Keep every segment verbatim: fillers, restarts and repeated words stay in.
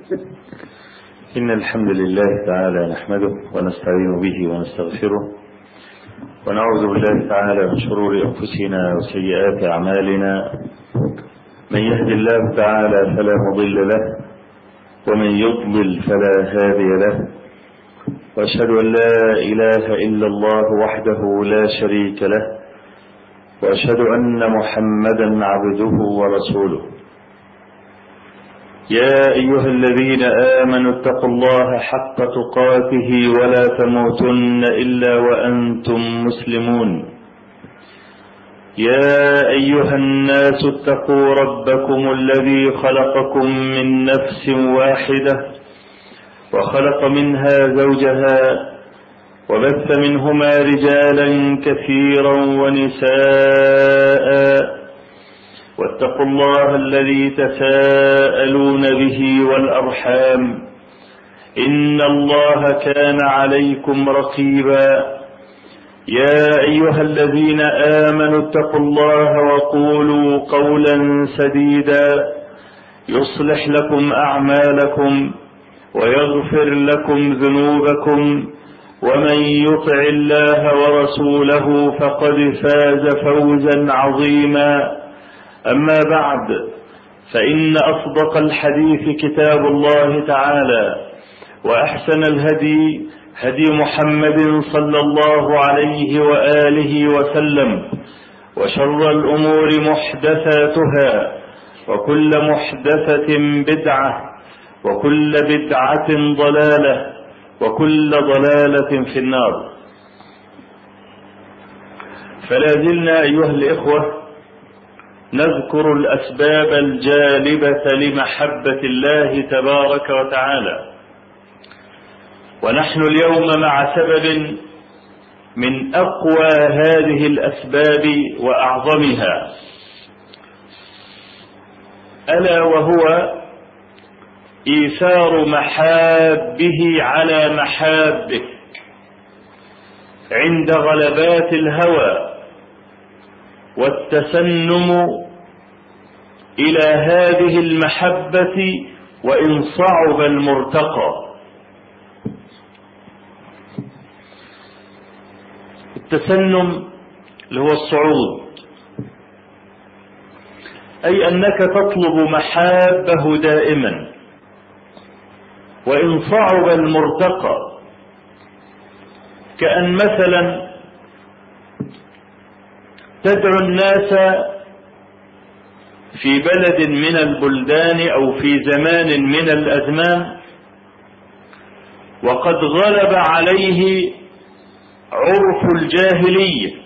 إن الحمد لله تعالى نحمده ونستعين به ونستغفره، ونعوذ بالله تعالى من شرور أنفسنا وسيئات أعمالنا. من يهد الله تعالى فلا مضل له، ومن يضلل فلا هادي له، وأشهد أن لا إله إلا الله وحده لا شريك له، وأشهد أن محمدا عبده ورسوله. يا أيها الذين آمنوا اتقوا الله حق تقاته ولا تموتن إلا وأنتم مسلمون. يا أيها الناس اتقوا ربكم الذي خلقكم من نفس واحدة وخلق منها زوجها وبث منهما رجالا كثيرا ونساء، واتقوا الله الذي تساءلون به والأرحام، إن الله كان عليكم رقيبا. يا أيها الذين آمنوا اتقوا الله وقولوا قولا سديدا يصلح لكم أعمالكم ويغفر لكم ذنوبكم، ومن يطع الله ورسوله فقد فاز فوزا عظيما. أما بعد، فإن أصدق الحديث كتاب الله تعالى، وأحسن الهدي هدي محمد صلى الله عليه وآله وسلم، وشر الأمور محدثاتها، وكل محدثة بدعة، وكل بدعة ضلالة، وكل ضلالة في النار. فلا زلنا أيها الإخوة نذكر الأسباب الجالبة لمحبة الله تبارك وتعالى، ونحن اليوم مع سبب من أقوى هذه الأسباب وأعظمها، ألا وهو إيثار محابه على محابه عند غلبات الهوى، والتسنم إلى هذه المحبة وإن صعب المرتقى. التسنم اللي هو الصعود، أي أنك تطلب محابه دائما وإن صعب المرتقى، كأن مثلا تدعو الناس في بلد من البلدان أو في زمان من الأزمان وقد غلب عليه عرف الجاهلية،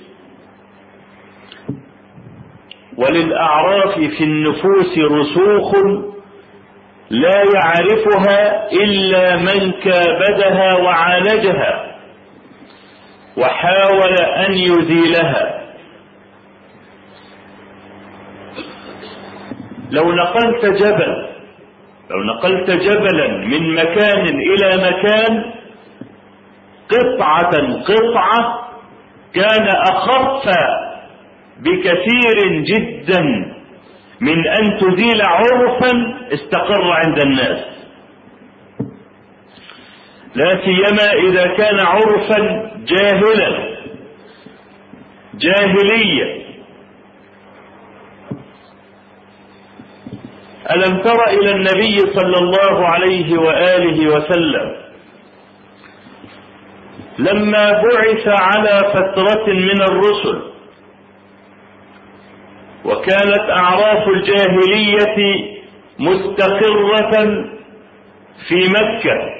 وللأعراف في النفوس رسوخ لا يعرفها إلا من كابدها وعالجها وحاول أن يزيلها. لو نقلت جبل لو نقلت جبلا من مكان إلى مكان قطعة قطعة كان أخف بكثير جدا من أن تزيل عرفا استقر عند الناس، لا سيما إذا كان عرفا جاهلا جاهليا. ألم تر إلى النبي صلى الله عليه وآله وسلم لما بعث على فترة من الرسل وكانت أعراف الجاهلية مستقرة في مكة،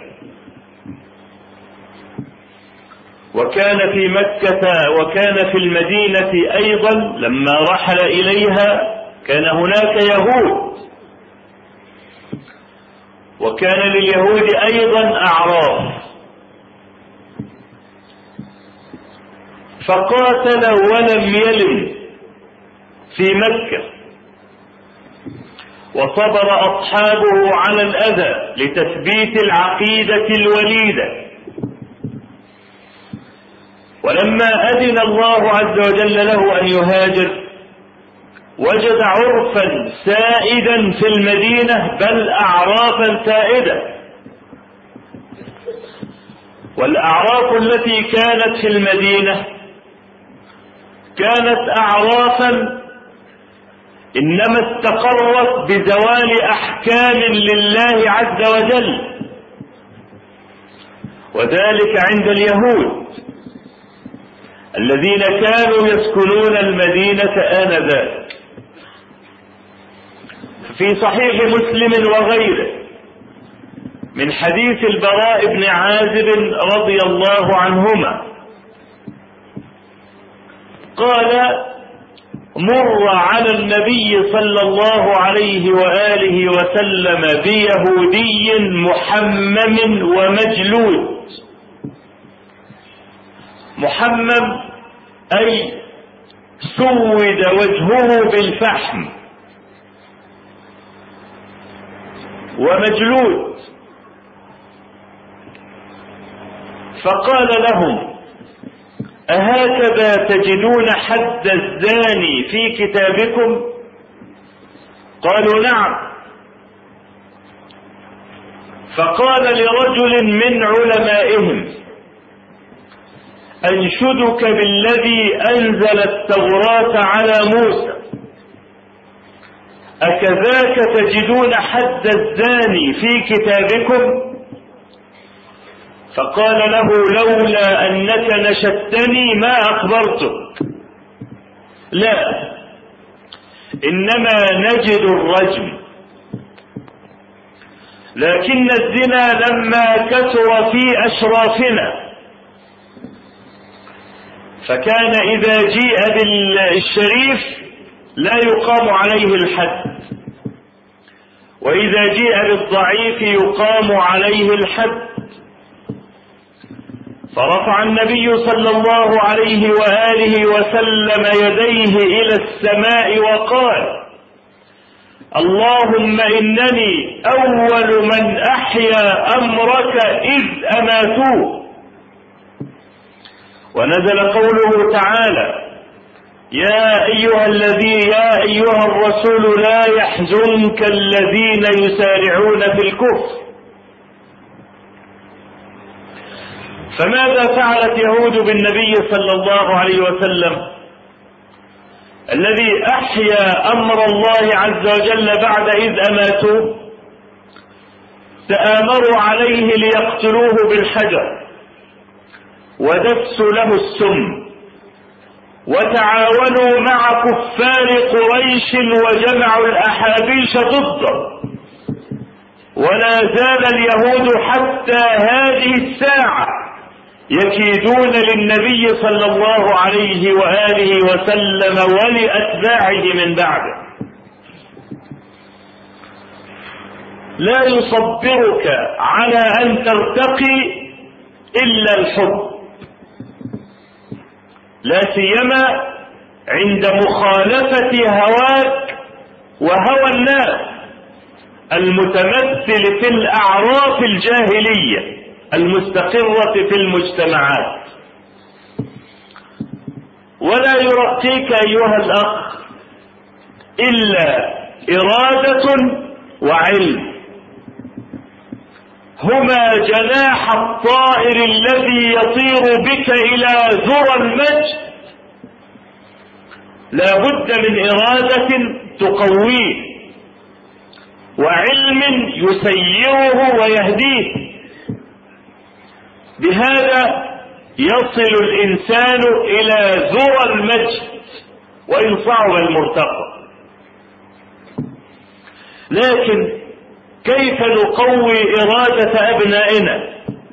وكان في مكة وكان في المدينة أيضا لما رحل إليها كان هناك يهود، وكان لليهود أيضا أعراف، فقاتل ولم يلم في مكة، وصبر أصحابه على الأذى لتثبيت العقيدة الوليدة. ولما أذن الله عز وجل له أن يهاجر وجد عرفا سائدا في المدينة، بل أعرافا سائدة. والأعراف التي كانت في المدينة كانت أعرافا إنما استقرت بزوال أحكام لله عز وجل، وذلك عند اليهود الذين كانوا يسكنون المدينة آنذاك. في صحيح مسلم وغيره من حديث البراء بن عازب رضي الله عنهما قال: مر على النبي صلى الله عليه وآله وسلم بيهودي محمم ومجلود. محمم أي سود وجهه بالفحم، ومجلود. فقال لهم: أهكذا تجدون حد الزاني في كتابكم؟ قالوا: نعم. فقال لرجل من علمائهم: أنشدك بالذي أنزل التوراة على موسى، أكذاك تجدون حد الزاني في كتابكم؟ فقال له: لولا أنك نشدتني ما أخبرتك. لا، إنما نجد الرجم، لكن الزنا لما كثر في أشرافنا فكان إذا جيء بالشريف لا يقام عليه الحد، وإذا جيء بالضعيف يقام عليه الحد. فرفع النبي صلى الله عليه وآله وسلم يديه إلى السماء وقال: اللهم إنني أول من أحيا أمرك إذ أماتوه. ونزل قوله تعالى: يا أيها الذي يا أيها الرسول لا يحزنك الذين يسارعون في الكفر. فماذا فعلت يهود بالنبي صلى الله عليه وسلم الذي أحيا أمر الله عز وجل بعد إذ أماتوه؟ تآمروا عليه ليقتلوه بالحجر، ودسوا له السم، وتعاونوا مع كفار قريش وجمعوا الأحابيش ضده. ولا زال اليهود حتى هذه الساعة يكيدون للنبي صلى الله عليه وآله وسلم ولأتباعه من بعده. لا يصبرك على أن ترتقي إلا الحب، لا سيما عند مخالفة هواك وهوى الناس المتمثل في الأعراف الجاهلية المستقرة في المجتمعات. ولا يرقيك أيها الأخ إلا إرادة وعلم، هما جناح الطائر الذي يطير بك إلى ذرى المجد. لا بد من إرادة تقويه، وعلم يسيره ويهديه. بهذا يصل الإنسان إلى ذرى المجد وإن صعب المرتقى. لكن كيف نقوي إرادة أبنائنا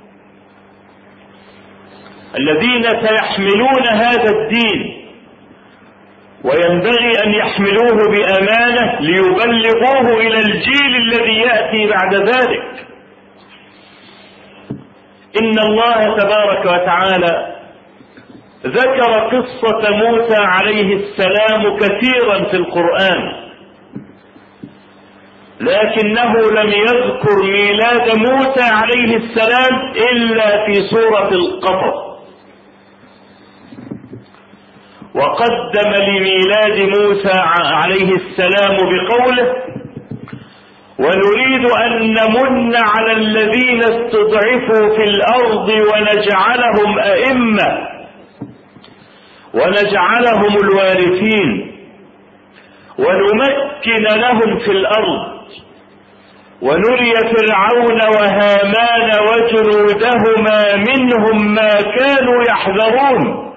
الذين سيحملون هذا الدين، وينبغي أن يحملوه بأمانة ليبلغوه إلى الجيل الذي يأتي بعد ذلك؟ إن الله تبارك وتعالى ذكر قصة موسى عليه السلام كثيرا في القرآن، لكنه لم يذكر ميلاد موسى عليه السلام إلا في سورة القصص. وقدم لميلاد موسى عليه السلام بقوله: ونريد أن نمن على الذين استضعفوا في الأرض ونجعلهم أئمة ونجعلهم الوارثين ونمكن لهم في الأرض ونري فرعون وهامان وجنودهما منهم ما كانوا يحذرون.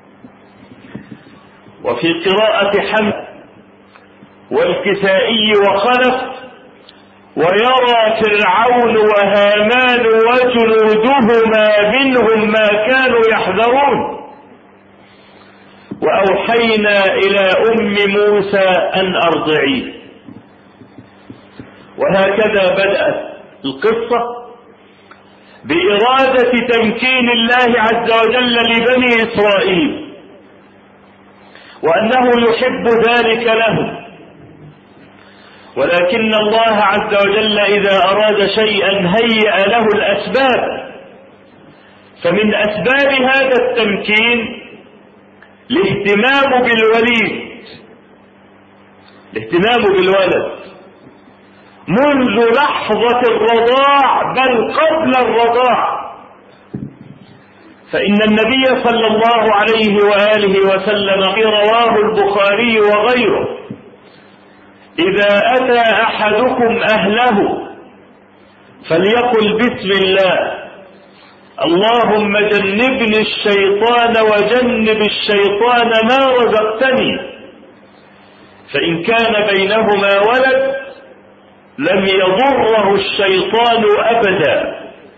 وفي قراءة حمد والكسائي وخلف: ويرى فرعون وهامان وجنودهما منهم ما كانوا يحذرون. وأوحينا إلى أم موسى أن أرضعيه. وهكذا بدأت القصة بإرادة تمكين الله عز وجل لبني إسرائيل، وأنه يحب ذلك لهم. ولكن الله عز وجل إذا أراد شيئا هيأ له الأسباب. فمن أسباب هذا التمكين الاهتمام بالوليد، الاهتمام بالولد منذ لحظة الرضاع بل قبل الرضاع. فإن النبي صلى الله عليه وآله وسلم في رواه البخاري وغيره: إذا أتى أحدكم أهله فليقل بسم الله اللهم جنبني الشيطان وجنب الشيطان ما رزقتني. فإن كان بينهما ولد لم يضره الشيطان أبدا.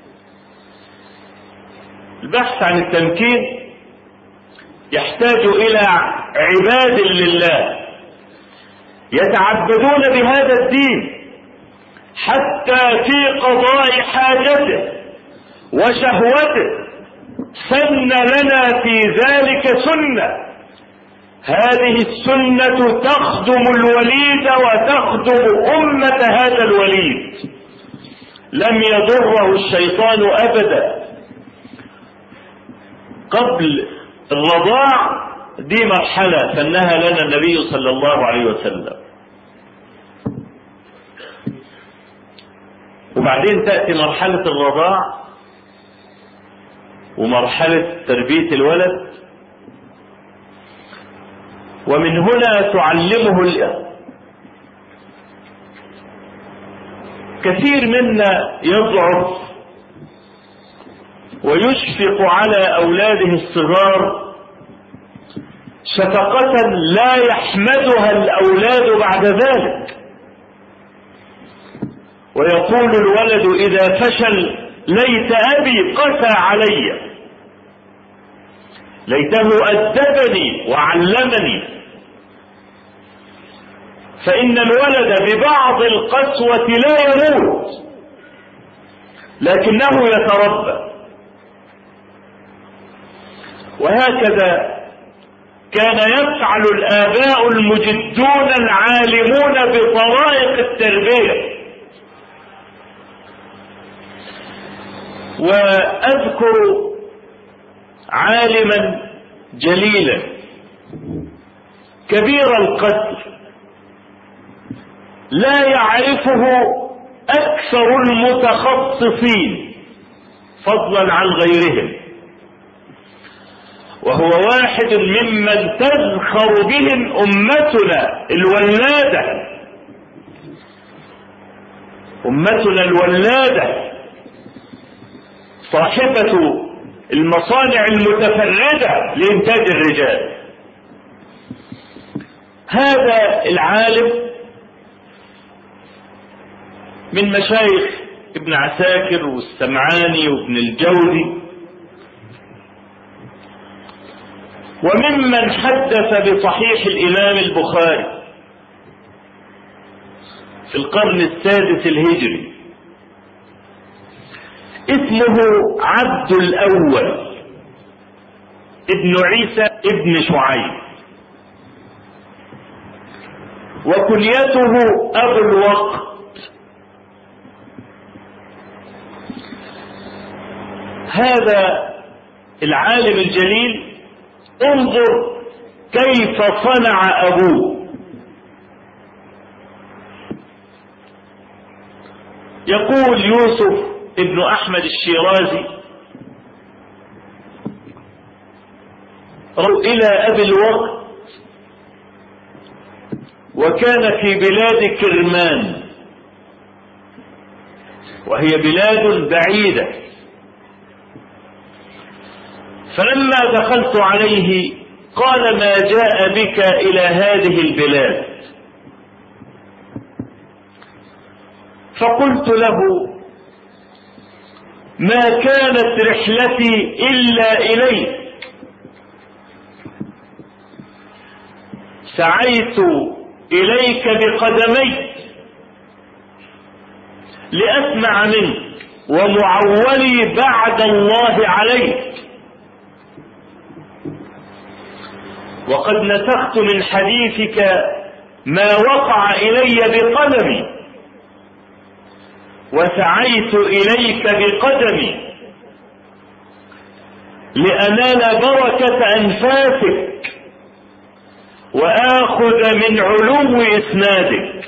البحث عن التمكين يحتاج إلى عباد لله يتعبدون بهذا الدين حتى في قضاء حاجته وشهوته. سن لنا في ذلك سنة، هذه السنة تخدم الوليد وتخدم أمة هذا الوليد. لم يضره الشيطان أبدا. قبل الرضاع دي مرحلة سنها لنا النبي صلى الله عليه وسلم. وبعدين تأتي مرحلة الرضاع ومرحلة تربية الولد، ومن هنا تعلمه الأ... كثير منا يضعف ويشفق على أولاده الصغار شفقة لا يحمدها الأولاد بعد ذلك، ويقول الولد إذا فشل: ليت أبي قسى علي، ليته أدبني وعلمني. فإن الولد ببعض القسوة لا يموت لكنه يتربى. وهكذا كان يفعل الآباء المجدون العالمون بطرائق التربية. وأذكر عالما جليلا كبير القدر لا يعرفه أكثر المتخصصين فضلا عن غيرهم، وهو واحد ممن تزخر بهم أمتنا الولادة، أمتنا الولادة صاحبة المصانع المتفردة لإنتاج الرجال. هذا العالم من مشايخ ابن عساكر والسمعاني وابن الجوزي، وممن حدث بصحيح الإمام البخاري في القرن السادس الهجري. اسمه عبد الأول ابن عيسى ابن شعيب، وكنيته أبو الوقت. هذا العالم الجليل انظر كيف صنع أبوه. يقول يوسف ابن أحمد الشيرازي إلى أبي الوقت وكان في بلاد كرمان، وهي بلاد بعيدة، فلما دخلت عليه قال: ما جاء بك إلى هذه البلاد؟ فقلت له: ما كانت رحلتي إلا إليك، سعيت إليك بقدمي لأسمع منك، ومعولي بعد الله عليك، وقد نسخت من حديثك ما وقع إلي بقلمي، وسعيت إليك بقدمي لأنال بركة أنفاسك وآخذ من علو إسنادك.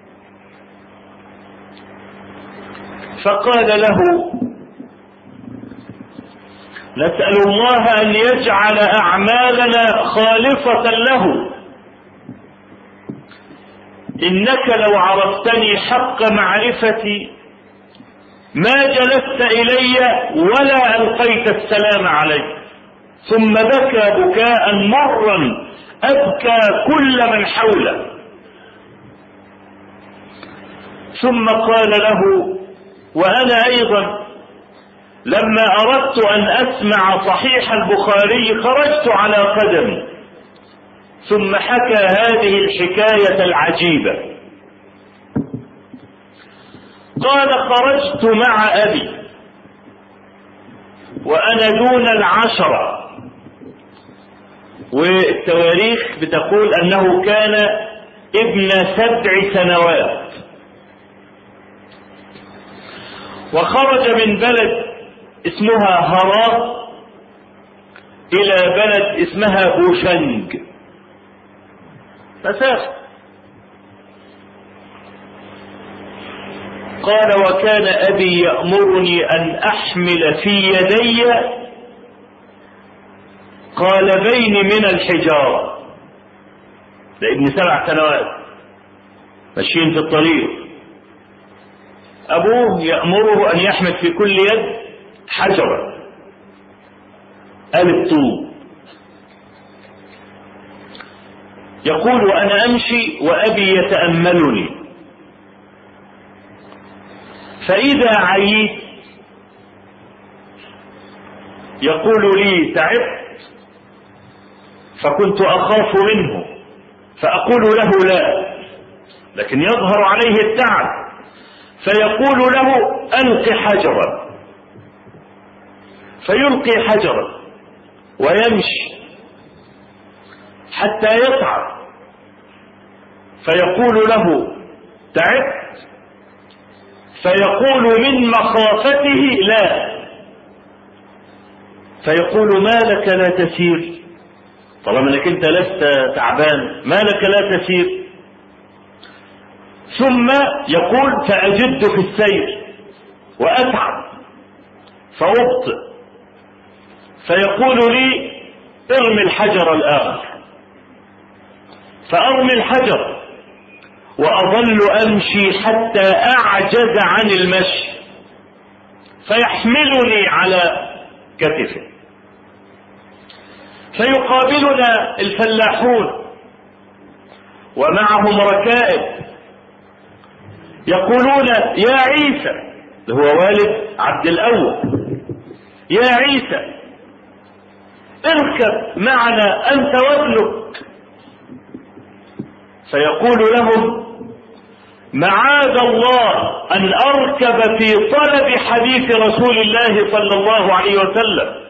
فقال له: نسأل الله أن يجعل أعمالنا خالصة له، إنك لو عرفتني حق معرفتي ما جلست إلي ولا ألقيت السلام علي. ثم بكى بكاء مرا أبكى كل من حوله، ثم قال له: وأنا أيضا لما أردت أن أسمع صحيح البخاري خرجت على قدمي. ثم حكى هذه الحكاية العجيبة. قال: خرجت مع أبي وأنا دون العشرة، والتواريخ بتقول أنه كان ابن سبع سنوات، وخرج من بلد اسمها هراء إلى بلد اسمها بوشنج، مسافة. قال: وكان أبي يأمرني أن أحمل في يدي قالبين من الحجارة، ده ابن سبع سنوات ماشيين في الطريق، أبوه يأمره أن يحمل في كل يد حجرة ألف طوب. يقول: وأنا أمشي وأبي يتأملني، فإذا عييت يقول لي: تعبت؟ فكنت أخاف منه فأقول له: لا، لكن يظهر عليه التعب، فيقول له: ألق حجرا، فيلقي حجرا ويمشي حتى يتعب، فيقول له: تعبت؟ فيقول من مخافته: لا. فيقول: ما لك لا تسير؟ طالما انك انت لست تعبان ما لك لا تسير؟ ثم يقول: فأجد في السير وأتعب فأبطئ، فيقول لي: ارمي الحجر الآخر، فأرمي الحجر وأظل أمشي حتى أعجز عن المشي، فيحملني على كتفه. فيقابلنا الفلاحون ومعهم ركائب يقولون: يا عيسى، اللي هو والد عبد الأول، يا عيسى اركب معنا أنت وابنك. فيقول لهم: معاذ الله أن أركب في طلب حديث رسول الله صلى الله عليه وسلم،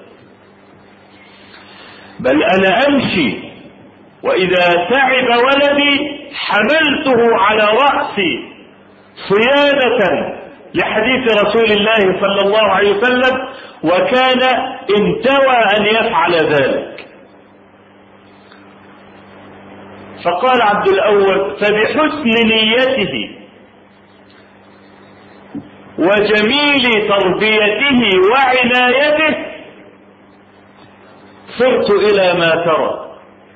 بل أنا أمشي وإذا تعب ولدي حملته على رأسي صيانة لحديث رسول الله صلى الله عليه وسلم، وكان انتوى أن يفعل ذلك. فقال عبد الأول: فبحسن نيته وجميل تربيته وعنايته صرت إلى ما ترى.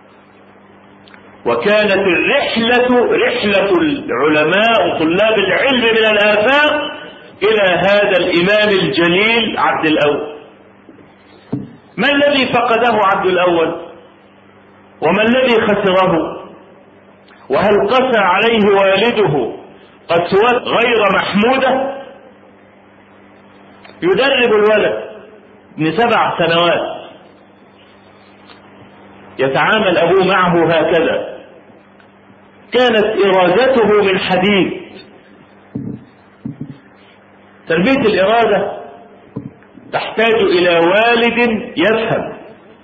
وكانت الرحلة رحلة العلماء وطلاب العلم من الآفاق إلى هذا الإمام الجليل عبد الأول. ما الذي فقده عبد الأول؟ وما الذي خسره؟ وهل قسى عليه والده قسوة غير محمودة؟ يدرب الولد ابن سبع سنوات، يتعامل أبوه معه هكذا. كانت إرادته من حديد. تربية الإرادة تحتاج إلى والد يفهم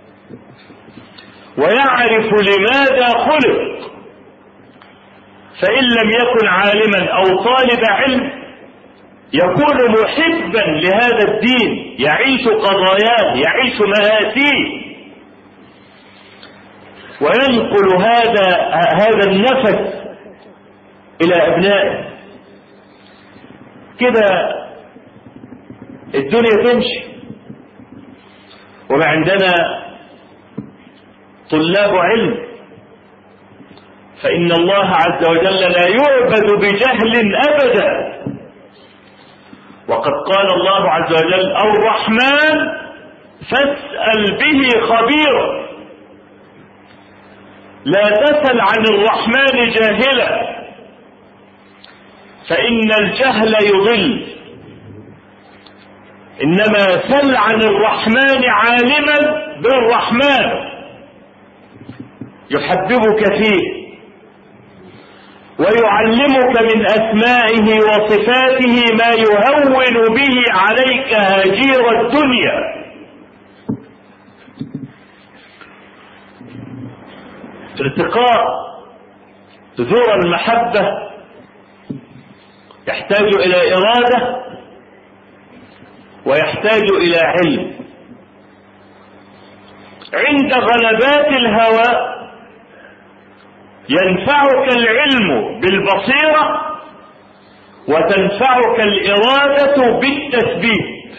ويعرف لماذا خلق، فإن لم يكن عالما أو طالب علم يكون محبا لهذا الدين، يعيش قضاياه، يعيش مآسيه، وينقل هذا هذا النفس إلى أبنائه. كده الدنيا تمشي. وعندنا طلاب علم، فإن الله عز وجل لا يعبد بجهل أبدا. وقد قال الله عز وجل: الرحمن فاسأل به خبيرا. لا تسأل عن الرحمن جاهلا، فإن الجهل يضل، إنما سل عن الرحمن عالما بالرحمن يحببك فيه ويعلمك من أسمائه وصفاته ما يهون به عليك هجير الدنيا. ارتقاء ذرى المحبة يحتاج إلى إرادة ويحتاج إلى علم. عند غلبات الهوى ينفعك العلم بالبصيرة وتنفعك الإرادة بالتثبيت،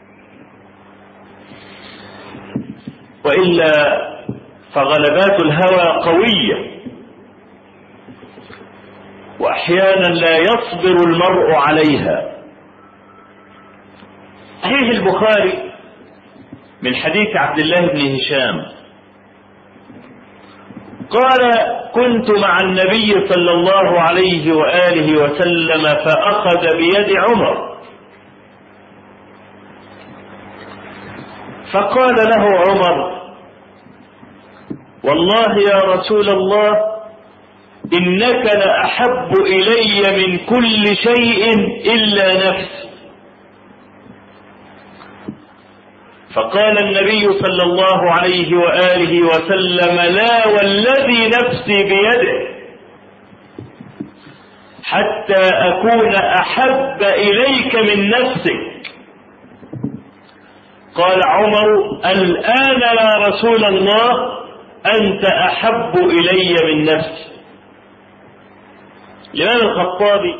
وإلا فغلبات الهوى قوية وأحيانا لا يصبر المرء عليها. صحيح البخاري من حديث عبد الله بن هشام قال: كنت مع النبي صلى الله عليه وآله وسلم فأخذ بيد عمر فقال له عمر: والله يا رسول الله إنك لأحب إلي من كل شيء إلا نفسي. فقال النبي صلى الله عليه وآله وسلم: لا والذي نفسي بيده حتى أكون أحب إليك من نفسك. قال عمر: الآن يا رسول الله أنت أحب إلي من نفسي. الإمام الخطابي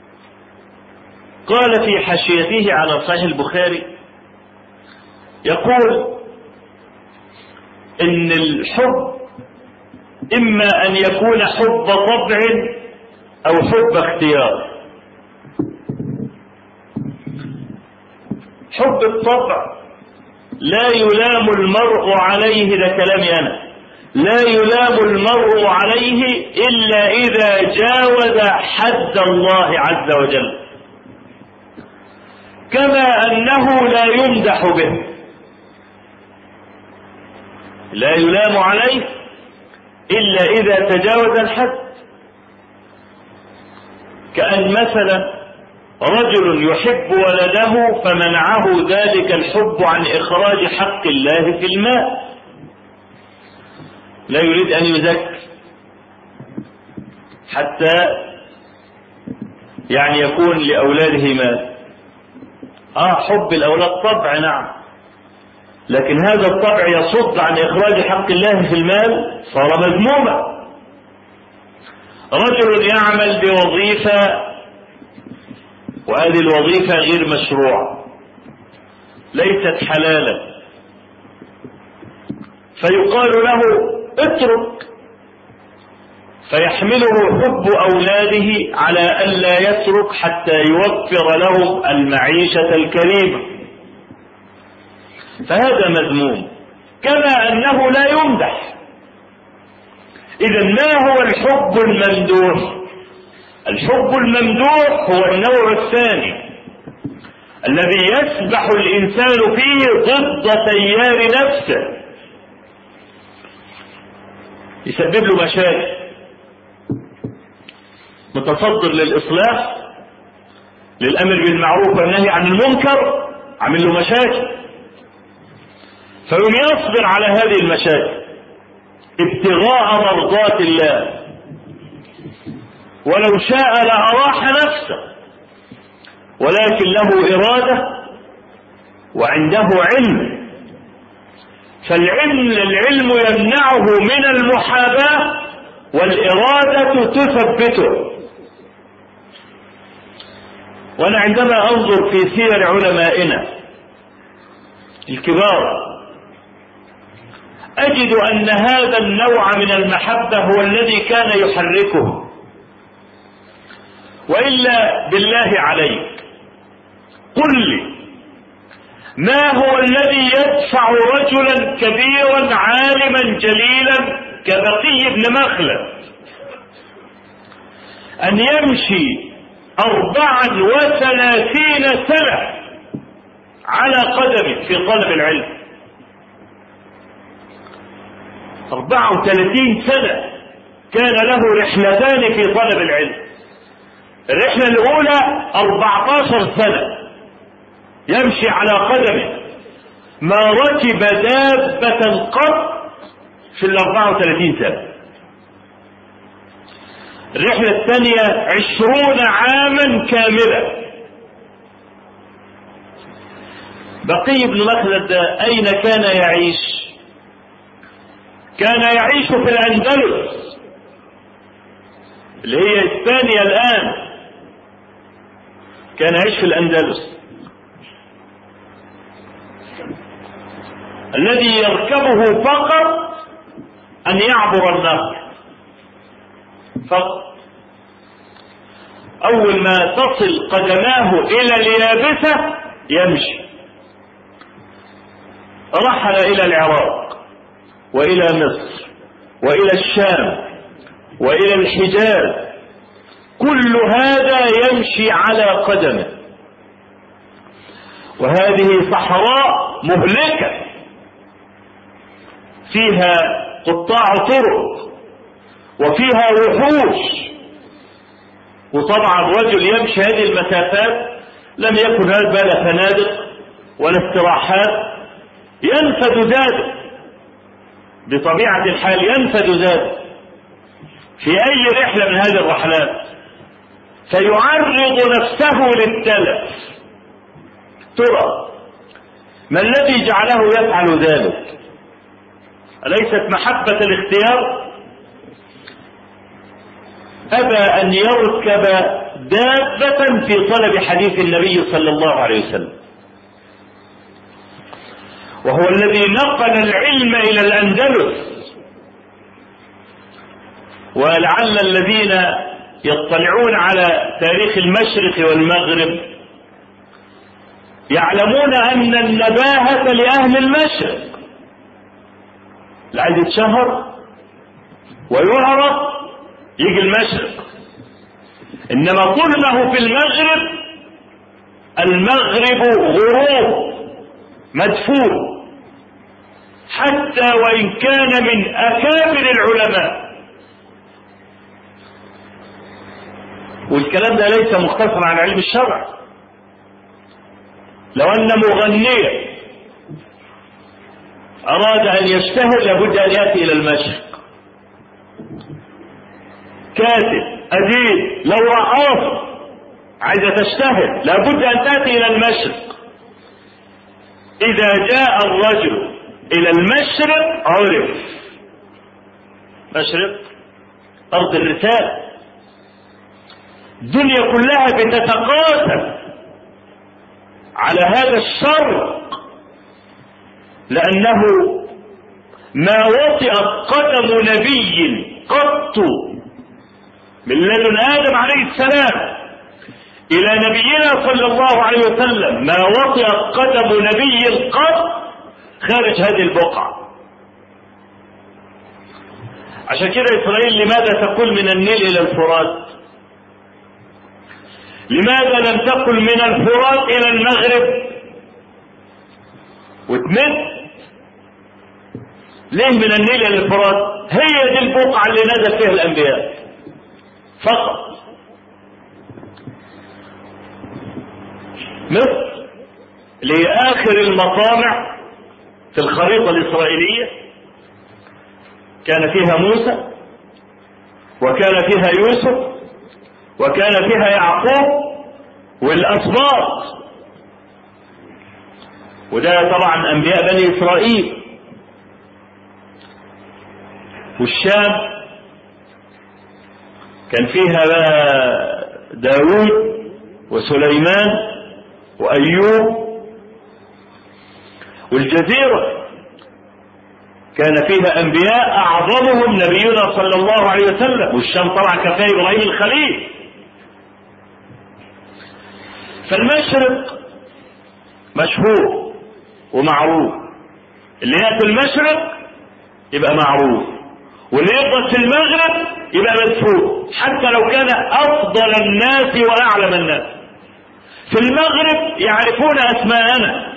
قال في حاشيته على صحيح البخاري، يقول إن الحب إما أن يكون حب طبع أو حب اختيار. حب الطبع لا يلام المرء عليه، ده كلامي أنا، لا يلام المرء عليه إلا إذا جاوز حد الله عز وجل، كما أنه لا يمدح به، لا يلام عليه إلا إذا تجاوز الحد. كأن مثلا رجل يحب ولده فمنعه ذلك الحب عن إخراج حق الله في الماء، لا يريد أن يزكي حتى يعني يكون لأولاده مال. آه حب الأولاد طبع، نعم، لكن هذا الطبع يصد عن إخراج حق الله في المال صار مذموما. رجل يعمل بوظيفة وهذه الوظيفة غير مشروعة ليست حلالا، فيقال له اترك، فيحمله حب أولاده على ألا يترك حتى يوفر لهم المعيشة الكريمة، فهذا مذموم كما أنه لا يمدح. إذا ما هو الحب الممدوح؟ الحب الممدوح هو النوع الثاني الذي يسبح الإنسان فيه ضد تيار نفسه، يسبب له مشاكل، متصدر للإصلاح للأمر بالمعروف والنهي عن المنكر، عمل له مشاكل، فيقوم يصبر على هذه المشاكل ابتغاء مرضات الله، ولو شاء لأراح نفسه، ولكن له إرادة وعنده علم، فالعلم العلم يمنعه من المحاباة والإرادة تثبته. وأنا عندما أنظر في سير علمائنا الكبار أجد أن هذا النوع من المحبة هو الذي كان يحركه. وإلا بالله عليك قل لي ما هو الذي يدفع رجلا كبيرا عالما جليلا كبقي بن مخلد أن يمشي أربعا وثلاثين سنة على قدمه في طلب العلم؟ أربعة وثلاثين سنة كان له رحلتان في طلب العلم. الرحلة الأولى أربعة عشر سنة يمشي على قدمه، ما ركب دابة قط في الأربعة وثلاثين سنة. الرحلة الثانية عشرون عاما كاملة. بقي بن مخلد أين كان يعيش؟ كان يعيش في الأندلس اللي هي إسبانيا الآن، كان يعيش في الأندلس الذي يركبه فقط أن يعبر النهر فقط. أول ما تصل قدماه إلى اليابسة يمشي. رحل إلى العراق وإلى مصر وإلى الشام وإلى الحجاز، كل هذا يمشي على قدمه، وهذه صحراء مهلكة فيها قطاع طرق وفيها وحوش، وطبعا الرجل يمشي هذه المسافات لم يكن هذا لا فنادق ولا استراحات، ينفد زاده بطبيعة الحال، ينفد زاده في أي رحلة من هذه الرحلات، فيعرض نفسه للتلف. ترى ما الذي جعله يفعل ذلك؟ أليست محبة الاختيار؟ أبى أن يركب دابة في طلب حديث النبي صلى الله عليه وسلم، وهو الذي نقل العلم إلى الأندلس. ولعل الذين يطلعون على تاريخ المشرق والمغرب يعلمون أن النباهة لأهل المشرق، اللي عايز يتشهر ويعرف يجي المشرق، إنما طلبه في المغرب، المغرب غروب مدفون حتى وإن كان من أكابر العلماء. والكلام ده ليس مختصرا عن علم الشرع. لو أن مغنيا أراد أن يجتهد لابد أن يأتي إلى المشرق. كاتب أديب لو رقاص عايزة تجتهد لابد أن تأتي إلى المشرق. إذا جاء الرجل إلى المشرق عرف. مشرق أرض الرسالة، الدنيا كلها بتتقاتل على هذا الشر، لأنه ما وطئت قدم نبي قط من لدن آدم عليه السلام إلى نبينا صلى الله عليه وسلم، ما وطئت قدم نبي قط خارج هذه البقعة. عشان كده إسرائيل لماذا تقول من النيل إلى الفرات؟ لماذا لم تقل من الفرات إلى المغرب وتمد؟ ليه من النيل إلى الفرات؟ هي دي البقعة اللي نزل فيها الأنبياء فقط. مصر لآخر المطامع في الخريطة الإسرائيلية كان فيها موسى، وكان فيها يوسف، وكان فيها يعقوب والأسباط، وده طبعا أنبياء بني إسرائيل. والشام كان فيها داود وسليمان وأيوب. والجزيرة كان فيها أنبياء أعظمهم نبينا صلى الله عليه وسلم. والشام طبعا كان فيها إبراهيم الخليل. فالمشرق مشهور ومعروف، اللي يأتي المشرق يبقى معروف، واللي يفضل في المغرب يبقى مدفون، حتى لو كان أفضل الناس وأعلم الناس. في المغرب يعرفون أسماءنا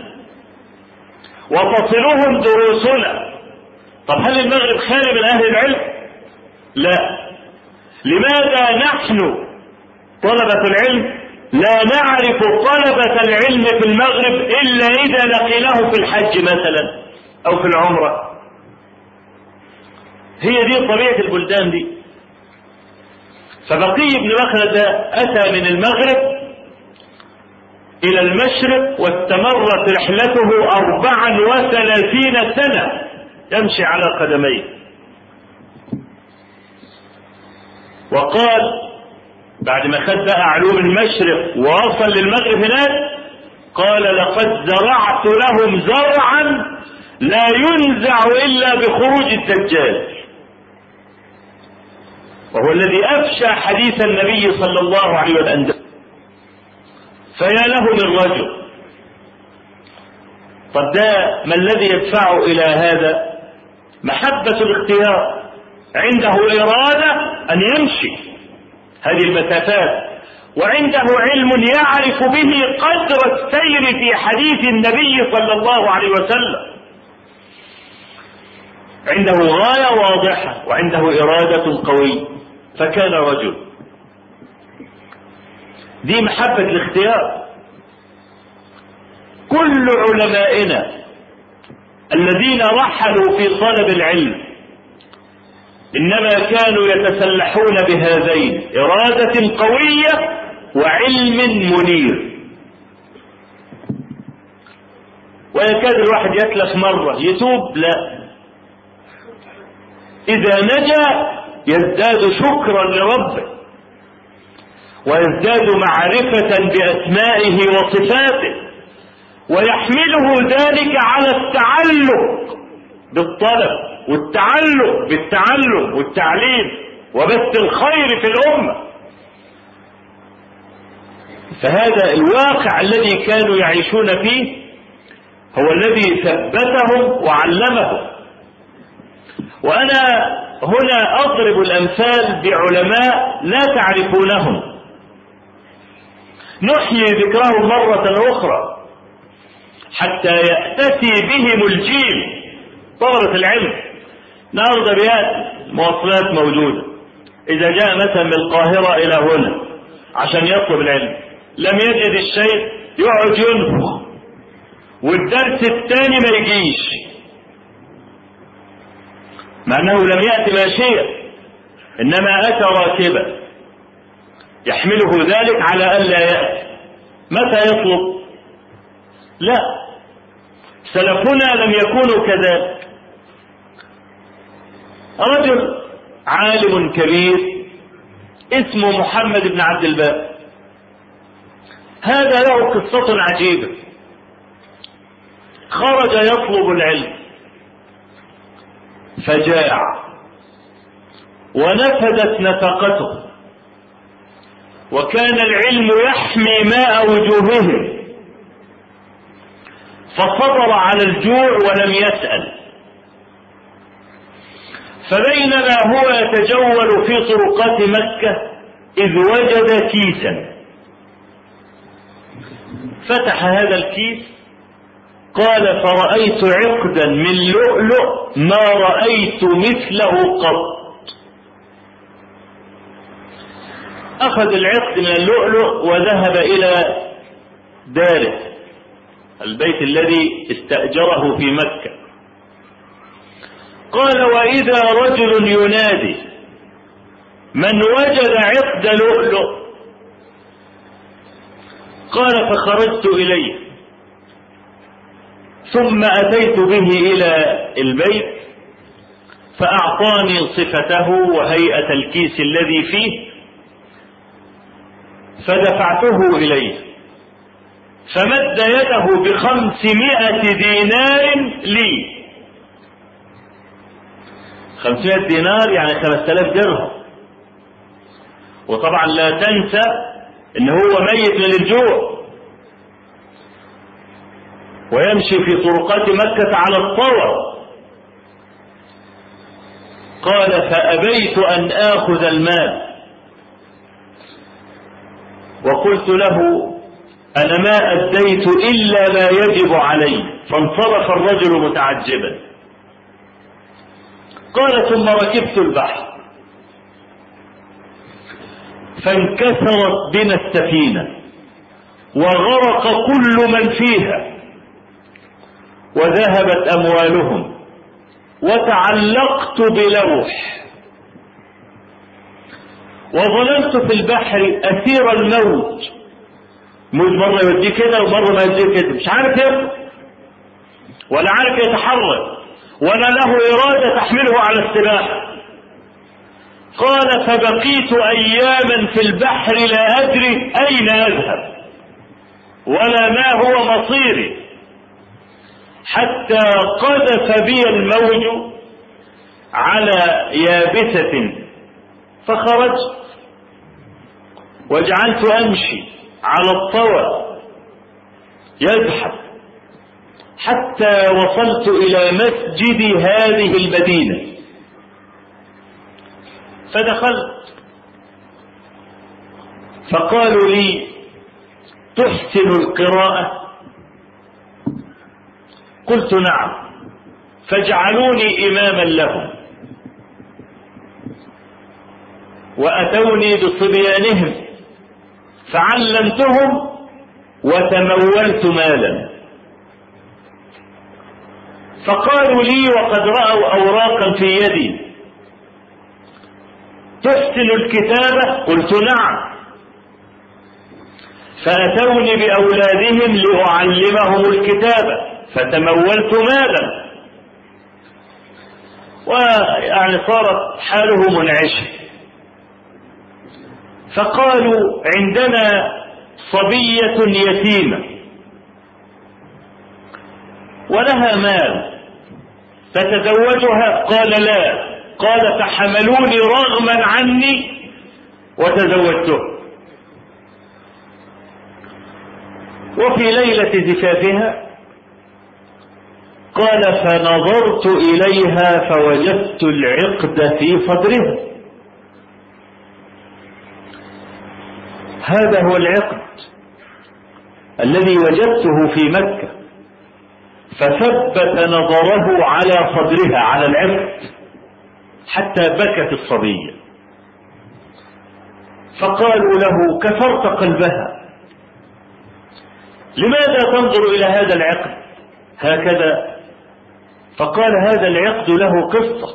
وتصلهم دروسنا. طب هل المغرب خالي من أهل العلم؟ لا. لماذا نحن طلبة العلم لا نعرف طلبة العلم في المغرب إلا إذا لقيناه في الحج مثلا أو في العمرة؟ هي دي طبيعة البلدان دي. فبقي بن مخلد أتى من المغرب إلى المشرق، واستمرت رحلته أربعا وثلاثين سنة يمشي على قدميه. وقال بعد ما خد بقى علوم المشرق ووصل للمغرب هناك، قال لقد زرعت لهم زرعا لا ينزع إلا بخروج الدجال، وهو الذي أفشى حديث النبي صلى الله عليه وسلم. فيا له من رجل. طب ده ما الذي يدفعه إلى هذا؟ محبة الاختيار، عنده إرادة أن يمشي هذه المسافات، وعنده علم يعرف به قدر السير في حديث النبي صلى الله عليه وسلم. عنده غاية واضحة وعنده إرادة قوية، فكان رجل. دي محبة الاختيار. كل علمائنا الذين رحلوا في طلب العلم إنما كانوا يتسلحون بهذين: إرادة قوية وعلم منير. ويكاد الواحد يتلف مرة يتوب، لا، إذا نجا يزداد شكرا لربه ويزداد معرفة بأسمائه وصفاته، ويحمله ذلك على التعلق بالطلب والتعلق بالتعلم والتعليم وبث الخير في الأمة. فهذا الواقع الذي كانوا يعيشون فيه هو الذي ثبتهم وعلمهم. وأنا هنا أضرب الأمثال بعلماء لا تعرفونهم، نحيي ذكرهم مرة أخرى حتى يأتي بهم الجيل طلبة العلم. النهارده بيأتي مواصلات موجودة، إذا جاء مثلا من القاهرة إلى هنا عشان يطلب العلم، لم يجد الشيء يقعد ينفخ، والدرس الثاني ما يجيش، مع أنه لم يأتي ماشيا، إنما أتى راكبا، يحمله ذلك على ألا يأتي. متى يطلب؟ لا، سلفنا لم يكونوا كذلك. رجل عالم كبير اسمه محمد بن عبد الباقي. هذا له قصة عجيبة. خرج يطلب العلم فجاع ونفدت نفقته، وكان العلم يحمي ماء وجوههم، فصبر على الجوع ولم يسأل. فبينما هو يتجول في طرقات مكة إذ وجد كيسا، فتح هذا الكيس قال فرأيت عقدا من لؤلؤ ما رأيت مثله قط. أخذ العقد من اللؤلؤ وذهب إلى داره، البيت الذي استأجره في مكة. قال وإذا رجل ينادي من وجد عقد لؤلؤ؟ قال فخرجت إليه ثم أتيت به إلى البيت فأعطاني صفته وهيئة الكيس الذي فيه، فدفعته إليه فمد يده بخمسمائة دينار لي. خمسمائة دينار يعني خمسة آلاف درهم. وطبعا لا تنسى إن هو ميت من الجوع ويمشي في طرقات مكة على الطور. قال فأبيت أن آخذ المال وقلت له أنا ما أديت إلا ما يجب علي، فانصرف الرجل متعجبا. قال ثم ركبت البحر فانكسرت بنا السفينة وغرق كل من فيها وذهبت أموالهم، وتعلقت بلوح وظللت في البحر أسير الموت، مرة يوديه كده ومرة ما يوديه كده، مش عارف يطلع ولا عارف يتحرك ولا له إرادة تحمله على السباحة. قال فبقيت أياما في البحر لا أدري أين أذهب ولا ما هو مصيري، حتى قذف بي الموج على يابسة فخرجت وجعلت أمشي على الطوى يزحف حتى وصلت إلى مسجد هذه المدينة. فدخلت فقالوا لي تحسن القراءة؟ قلت نعم. فاجعلوني إماما لهم، وأتوني بصبيانهم فعلمتهم وتمولت مالا. فقالوا لي وقد رأوا أوراقا في يدي تحسن الكتابة؟ قلت نعم. فأتوني بأولادهم لأعلمهم الكتابة فتمولت مالا. ويعني صارت حاله منعشة. فقالوا عندنا صبية يتيمة ولها مال فتزوجها؟ قال لا. قال فحملوني رغما عني وتزوجته. وفي ليلة زفافها قال فنظرت إليها فوجدت العقد في صدرها. هذا هو العقد الذي وجدته في مكة. فثبت نظره على صدرها على العقد حتى بكت الصبية. فقالوا له كسرت قلبها، لماذا تنظر إلى هذا العقد هكذا؟ فقال هذا العقد له قصة.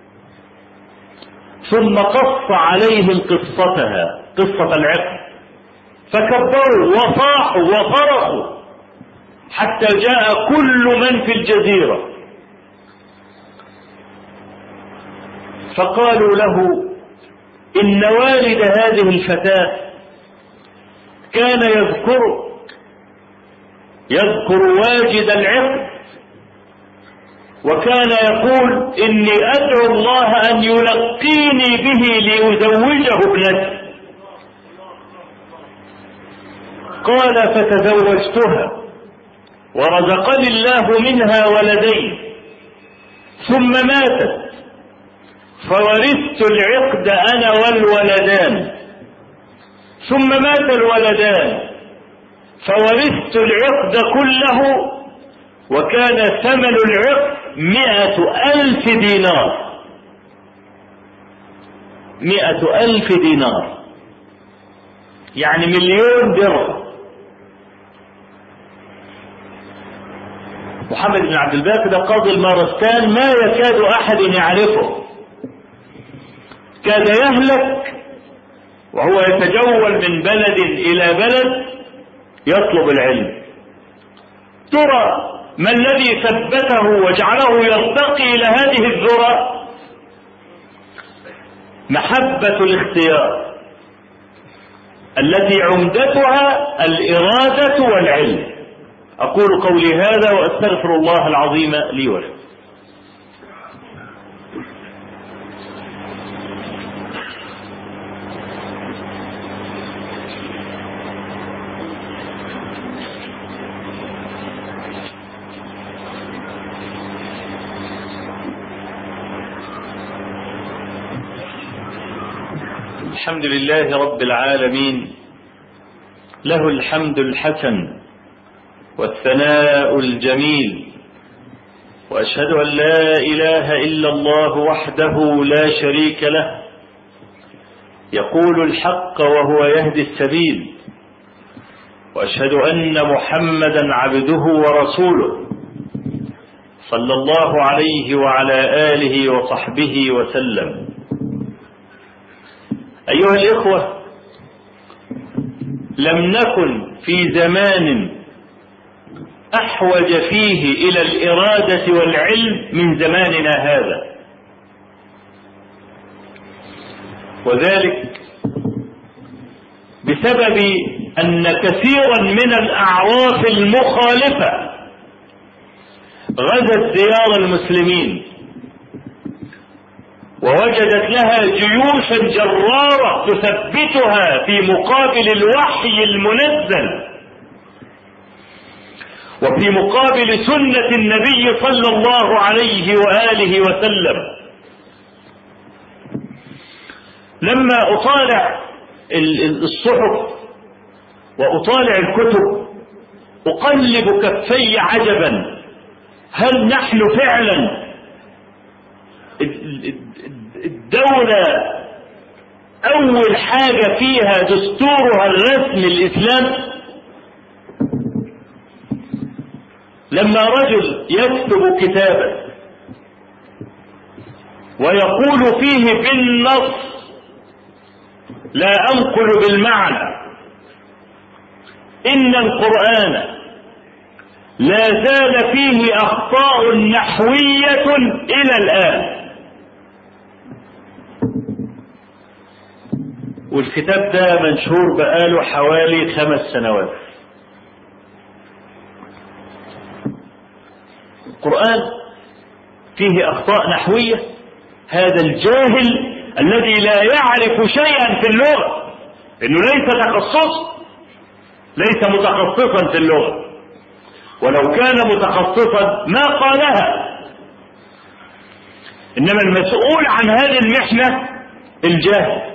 ثم قص عليهم قصتها، قصة العقد، فكبروا وصاحوا وصرخوا حتى جاء كل من في الجزيرة. فقالوا له إن والد هذه الفتاة كان يذكر يذكر واجد العقد، وكان يقول إني أدعو الله أن يلقيني به ليزوجه ابنتي. قال فتزوجتها ورزقني الله منها ولدين، ثم ماتت فورثت العقد أنا والولدان، ثم مات الولدان فورثت العقد كله، وكان ثمن العقد مئة ألف دينار. مئة ألف دينار يعني مليون درهم. محمد بن عبد الباقي ده قاضي المارستان ما يكاد أحد يعرفه، كاد يهلك وهو يتجول من بلد إلى بلد يطلب العلم. ترى ما الذي ثبته وجعله يرتقي إلى هذه الذرة؟ محبة الاختيار التي عمدتها الإرادة والعلم. أقول قولي هذا وأستغفر الله العظيم لي ولكم. الحمد لله رب العالمين، له الحمد الحسن والثناء الجميل، وأشهد أن لا إله إلا الله وحده لا شريك له، يقول الحق وهو يهدي السبيل، وأشهد أن محمدا عبده ورسوله صلى الله عليه وعلى آله وصحبه وسلم. أيها الإخوة، لم نكن في زمان أحوج فيه إلى الإرادة والعلم من زماننا هذا، وذلك بسبب أن كثيرا من الأعراف المخالفة غزت ديار المسلمين ووجدت لها جيوشا جرارة تثبتها في مقابل الوحي المنزل وفي مقابل سنة النبي صلى الله عليه وآله وسلم. لما أطالع الصحف وأطالع الكتب أقلب كفي عجبا، هل نحن فعلا الدولة أول حاجة فيها دستورها الرسمي الإسلام؟ لما رجل يكتب كتابا ويقول فيه بالنص، لا أنقل بالمعنى، إن القرآن لا زال فيه أخطاء نحوية إلى الآن، والكتاب ده منشور بقاله حوالي خمس سنوات. القرآن فيه أخطاء نحوية، هذا الجاهل الذي لا يعرف شيئا في اللغة، إنه ليس تخصص ليس متخصصا في اللغة، ولو كان متخصصا ما قالها، إنما المسؤول عن هذه المحنة الجاهل.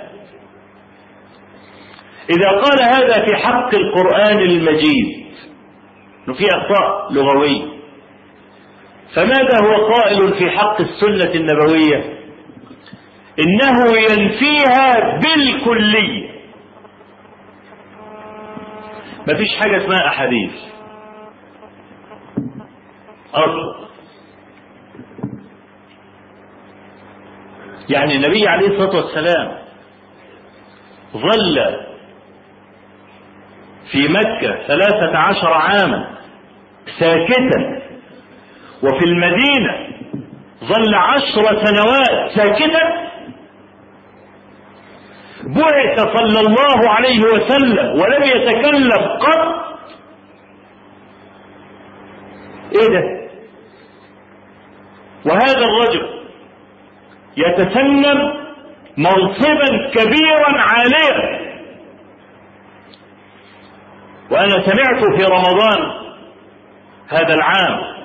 إذا قال هذا في حق القرآن المجيد إنه فيه أخطاء لغوية، فماذا هو قائل في حق السنة النبوية؟ إنه ينفيها بالكلية. ما فيش حاجة اسمها أحاديث أصلا. يعني النبي عليه الصلاة والسلام ظل في مكة ثلاثة عشر عاما ساكتا، وفي المدينة ظل عشر سنوات ساكتا. بعث صلى الله عليه وسلم ولم يتكلم قط. ايه ده؟ وهذا الرجل يتسنم منصبا كبيرا عاليا. وانا سمعت في رمضان هذا العام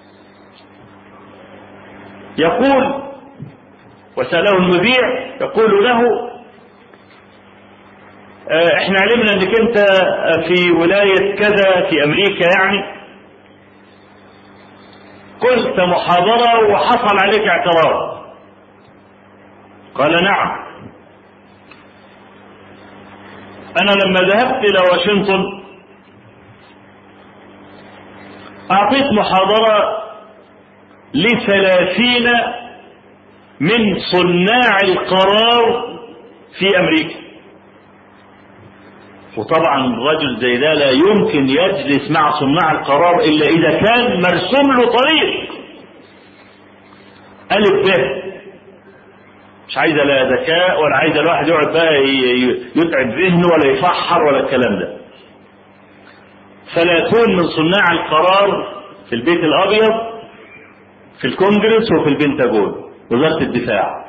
يقول، وسأله المذيع يقول له احنا علمنا انك انت في ولاية كذا في امريكا، يعني قلت محاضرة وحصل عليك اعتراض. قال نعم. انا لما ذهبت الى واشنطن اعطيت محاضرة لثلاثين من صناع القرار في امريكا، وطبعا رجل زي ده لا يمكن يجلس مع صناع القرار الا اذا كان مرسوم له طريق الف ب. مش عايزه لا ذكاء ولا عايزه الواحد يقعد بقى يتعب ذهنه ولا يفحر ولا الكلام ده. ثلاثون من صناع القرار في البيت الابيض، في الكونجرس وفي البنتاجون، وزارة الدفاع.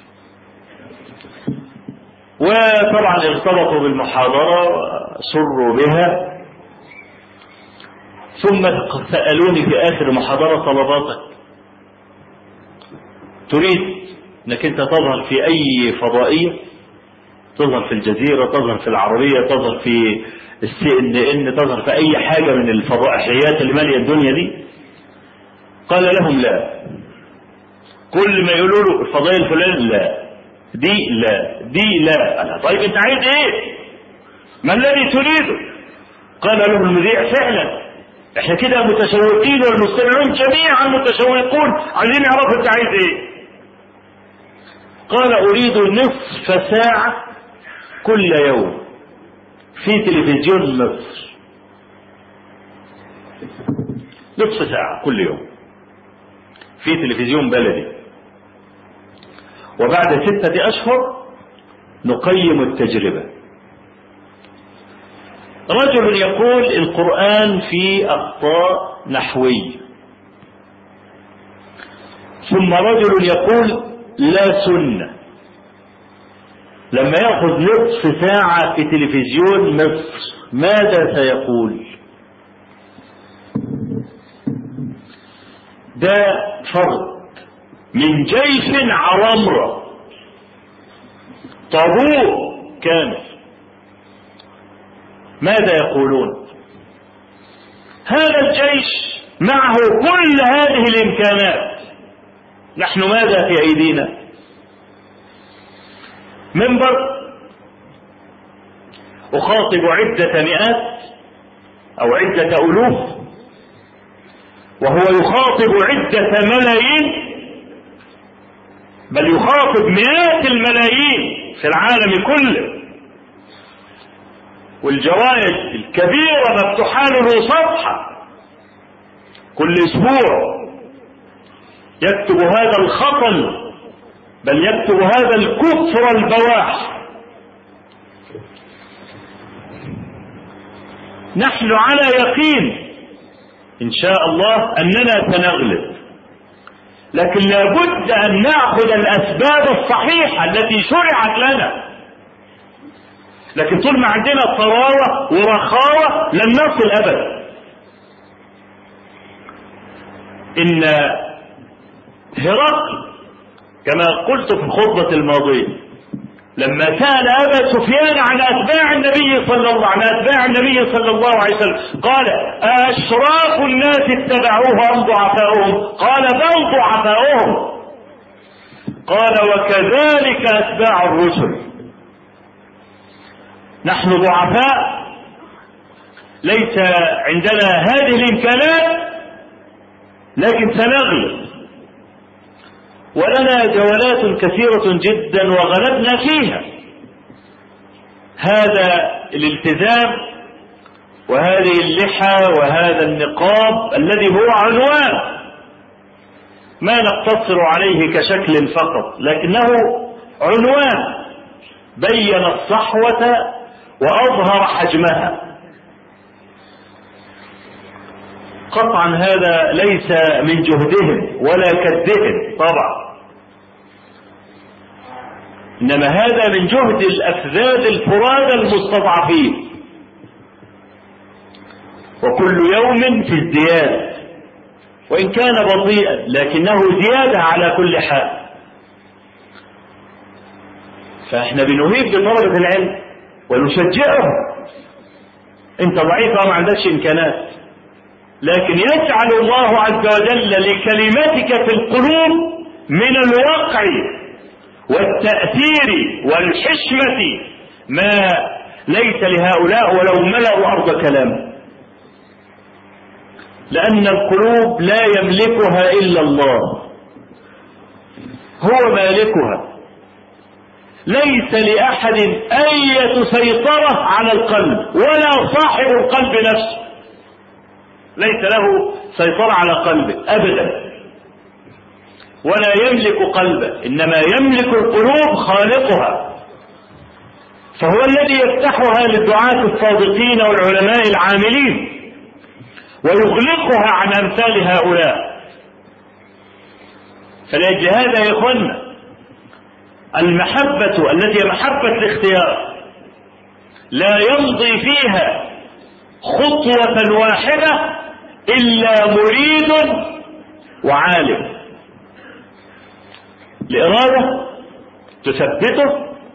وطبعا ارتبطوا بالمحاضرة سروا بها، ثم سألوني في آخر محاضرة طلباتك، تريد انك انت تظهر في اي فضائية، تظهر في الجزيرة، تظهر في العربية، تظهر في السي ان ان، تظهر في اي حاجة من الفضائحيات اللي مالية الدنيا دي؟ قال لهم لا. كل ما يقولوا له الفضائل الفلانية لا، دي لا، دي لا. أنا طيب انت عايز ايه؟ ما الذي تريده؟ قال له المذيع فعلا احنا كده متشوقين والمستمعون جميعا متشوقون عايزين يعرفوا انت عايز ايه. قال اريد نصف ساعة كل يوم في تلفزيون مصر، نصف ساعة كل يوم في تلفزيون بلدي، وبعد ستة أشهر نقيم التجربة. رجل يقول القرآن فيه أخطاء نحوية، ثم رجل يقول لا سنة. لما يأخذ نصف ساعة في تلفزيون مصر ماذا سيقول؟ ده فرد من جيش عرمرة، طابور كامل، ماذا يقولون؟ هذا الجيش معه كل هذه الامكانات، نحن ماذا في ايدينا؟ منبر اخاطب عدة مئات او عدة الوف، وهو يخاطب عدة ملايين، بل يخاطب مئات الملايين في العالم كله، والجرائد الكبيرة مفتوحة له صفحة كل اسبوع يكتب هذا الخطل، بل يكتب هذا الكفر البواح. نحن على يقين إن شاء الله أننا سنغلب، لكن لابد أن نأخذ الأسباب الصحيحة التي شرعت لنا. لكن طول ما عندنا طراوة ورخاوة لن نصل أبدا. إن هرقل كما قلت في الخطبة الماضية لما سأل أبا سفيان عن أتباع النبي صلى الله عن أتباع النبي صلى الله عليه وسلم قال أشراف الناس اتبعوه أم ضعفاؤهم؟ قال بل ضعفاؤهم. قال وكذلك أتباع الرسل، نحن ضعفاء ليس عندنا هذه الإمكانات، لكن سنغلب، ولنا جولات كثيرة جدا وغلبنا فيها. هذا الالتزام وهذه اللحى وهذا النقاب الذي هو عنوان، ما نقتصر عليه كشكل فقط، لكنه عنوان بين الصحوة وأظهر حجمها. قطعا هذا ليس من جهدهم ولا كدهم طبعا، إنما هذا من جهد الأفذاذ الفرادى المستضعفين، وكل يوم في ازدياد، وإن كان بطيئا لكنه زيادة على كل حال. فإحنا بنهيب بطلبة العلم ونشجعهم. أنت ضعيف وما عندكش إمكانات، لكن يجعل الله عز وجل لكلمتك في القلوب من الوقع والتأثير والحشمة ما ليس لهؤلاء ولو ملأوا أرض كلام، لأن القلوب لا يملكها إلا الله، هو مالكها. ليس لأحد أي سيطرة على القلب، ولا صاحب القلب نفسه ليس له سيطرة على قلبه أبدا، ولا يملك قلبه، إنما يملك القلوب خالقها. فهو الذي يفتحها للدعاة الصادقين والعلماء العاملين، ويغلقها عن أمثال هؤلاء. فلأجل هذا يا إخوانا المحبة التي هي محبة الاختيار لا يمضي فيها خطوة واحدة إلا مريد وعالم. الإرادة تثبته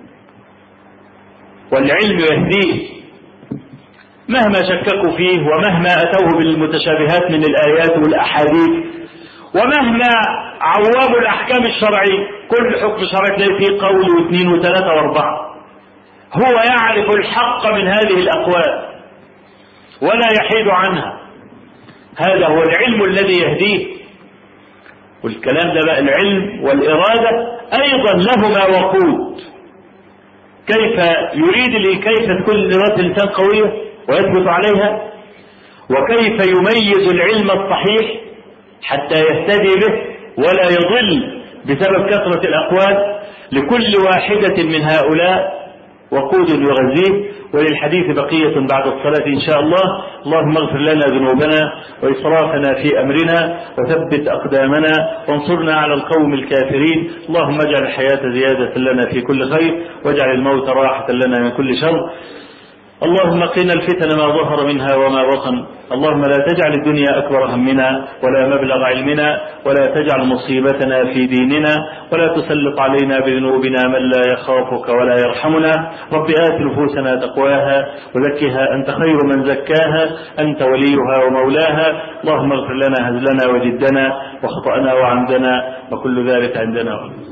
والعلم يهديه، مهما شككوا فيه ومهما أتوه بالمتشابهات من الآيات والأحاديث، ومهما عوابوا الأحكام الشرعية. كل حكم شرعي تلاقي فيه قول واثنين وثلاثة واربعة، هو يعرف الحق من هذه الأقوال ولا يحيد عنها. هذا هو العلم الذي يهديه. والكلام ده بقى العلم والإرادة أيضا لهما وقود. كيف يريد كيف تكون إرادة الإنسان قوية ويثبت عليها، وكيف يميز العلم الصحيح حتى يهتدي به ولا يضل بسبب كثرة الأقوال. لكل واحدة من هؤلاء وقود يغذيه. وللحديث بقية بعد الصلاة إن شاء الله. اللهم اغفر لنا ذنوبنا وإسرافنا في أمرنا وثبت أقدامنا وانصرنا على القوم الكافرين. اللهم اجعل الحياة زيادة لنا في كل خير، واجعل الموت راحة لنا من كل شر. اللهم قنا الفتن ما ظهر منها وما بطن. اللهم لا تجعل الدنيا أكبر همنا ولا مبلغ علمنا، ولا تجعل مصيبتنا في ديننا، ولا تسلط علينا بذنوبنا من لا يخافك ولا يرحمنا. رب آت نفوسنا تقواها وزكها أنت خير من زكاها، أنت وليها ومولاها. اللهم اغفر لنا هزلنا وجدنا وخطأنا وعمدنا وكل ذلك عندنا.